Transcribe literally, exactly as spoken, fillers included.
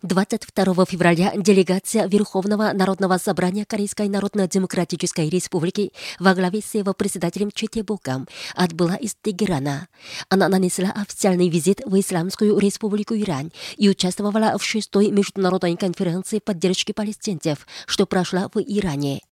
двадцать второго февраля делегация Верховного Народного Собрания Корейской Народно-Демократической Республики во главе с его председателем Чо Те-боком отбыла из Тегерана. Она нанесла официальный визит в Исламскую Республику Иран и участвовала в шестой международной конференции поддержки палестинцев, что прошла в Иране.